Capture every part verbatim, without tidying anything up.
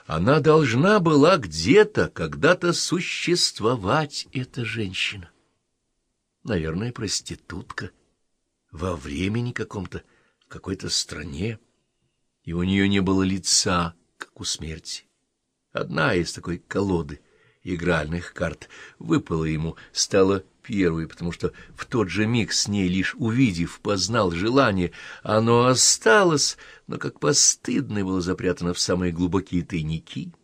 Она должна была где-то, когда-то существовать, эта женщина. Наверное, проститутка, во времени каком-то, в какой-то стране, и у нее не было лица, как у смерти. Одна из такой колоды игральных карт выпала ему, стала первой, потому что в тот же миг с ней, лишь увидев, познал желание. Оно осталось, но как постыдное было запрятано в самые глубокие тайники.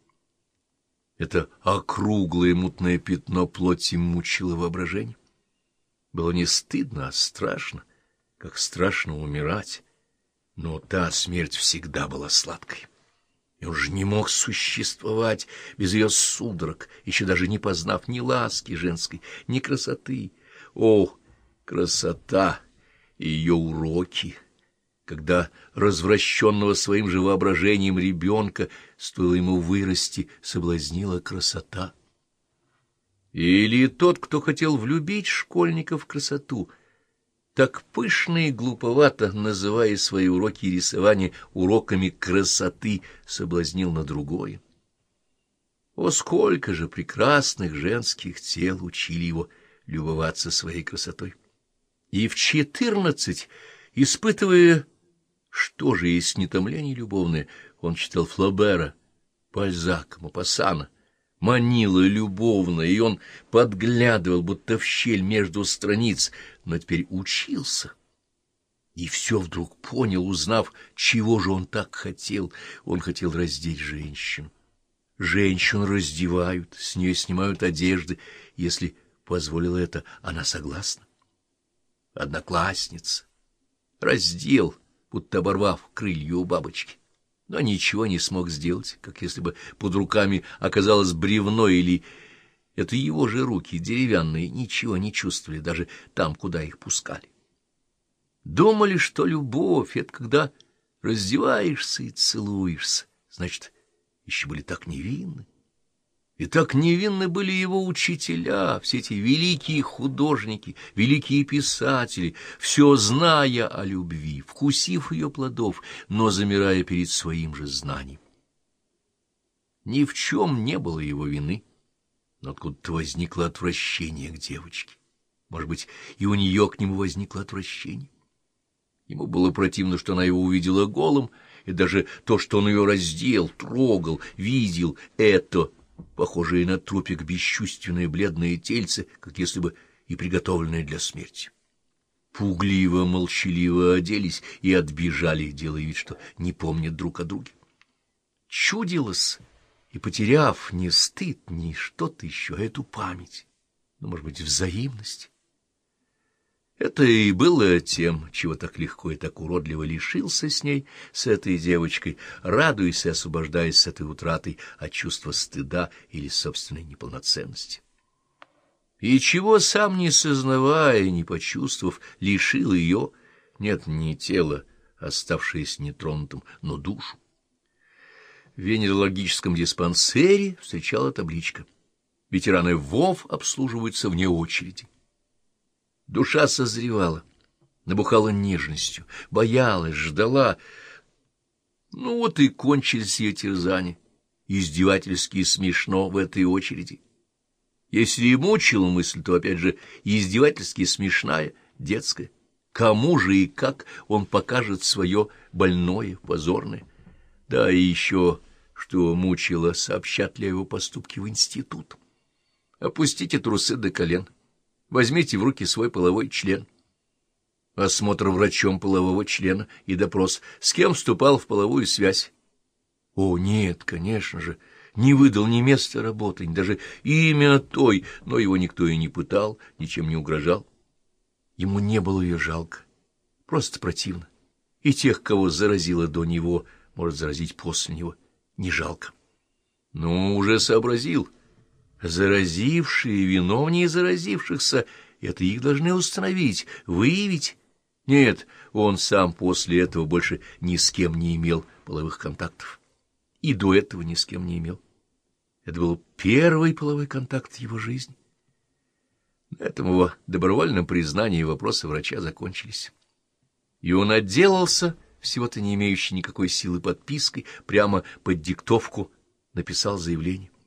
Это округлое мутное пятно плоти мучило воображение. Было не стыдно, а страшно, как страшно умирать. Но та смерть всегда была сладкой. И он же не мог существовать без ее судорог, еще даже не познав ни ласки женской, ни красоты. О, красота и ее уроки! Когда развращенного своим же воображением ребенка, стоило ему вырасти, соблазнила красота. Или тот, кто хотел влюбить школьника в красоту, так пышно и глуповато, называя свои уроки рисования уроками красоты, соблазнил на другое. О, сколько же прекрасных женских тел учили его любоваться своей красотой! И в четырнадцать, испытывая, что же есть не томление любовное, он читал Флобера, Бальзака, Мопассана, манила любовно, и он подглядывал, будто в щель между страниц, но теперь учился. И все вдруг понял, узнав, чего же он так хотел. Он хотел раздеть женщину. Женщину раздевают, с нее снимают одежды. Если позволила это, она согласна. Одноклассница. Раздел, будто оборвав крылья у бабочки. Но ничего не смог сделать, как если бы под руками оказалось бревно, или это его же руки, деревянные, ничего не чувствовали, даже там, куда их пускали. Думали, что любовь — это когда раздеваешься и целуешься, значит, еще были так невинны. И так невинны были его учителя, все эти великие художники, великие писатели, все зная о любви, вкусив ее плодов, но замирая перед своим же знанием. Ни в чем не было его вины, но откуда-то возникло отвращение к девочке. Может быть, и у нее к нему возникло отвращение. Ему было противно, что она его увидела голым, и даже то, что он ее раздел, трогал, видел, это... похожие на трупик бесчувственные бледные тельцы, как если бы и приготовленные для смерти. Пугливо, молчаливо оделись и отбежали, делая вид, что не помнят друг о друге. Чудилось, и, потеряв ни стыд, ни что-то еще, эту память, ну, может быть, взаимность. Это и было тем, чего так легко и так уродливо лишился с ней, с этой девочкой, радуясь и освобождаясь с этой утратой от чувства стыда или собственной неполноценности. И чего, сам не сознавая, не почувствовав, лишил ее, нет, не тело, оставшееся нетронутым, но душу. В венерологическом диспансере встречала табличка: ветераны ВОВ обслуживаются вне очереди. Душа созревала, набухала нежностью, боялась, ждала. Ну вот и кончились ее терзания, издевательски и смешно в этой очереди. Если и мучила мысль, то, опять же, издевательски смешная, детская. Кому же и как он покажет свое больное, позорное? Да и еще, что мучило, сообщат ли о его поступке в институт. Опустите трусы до колен. Возьмите в руки свой половой член. Осмотр врачом полового члена и допрос. С кем вступал в половую связь? О, нет, конечно же, не выдал ни места работы, ни даже имя той, но его никто и не пытал, ничем не угрожал. Ему не было ее жалко, просто противно. И тех, кого заразило до него, может заразить после него, не жалко. Ну, уже сообразил. Заразившие, виновнее заразившихся, это их должны установить, выявить. Нет, он сам после этого больше ни с кем не имел половых контактов. И до этого ни с кем не имел. Это был первый половой контакт в его жизни. На этом его добровольном признании вопросы врача закончились. И он отделался, всего-то не имеющий никакой силы подпиской, прямо под диктовку написал заявление.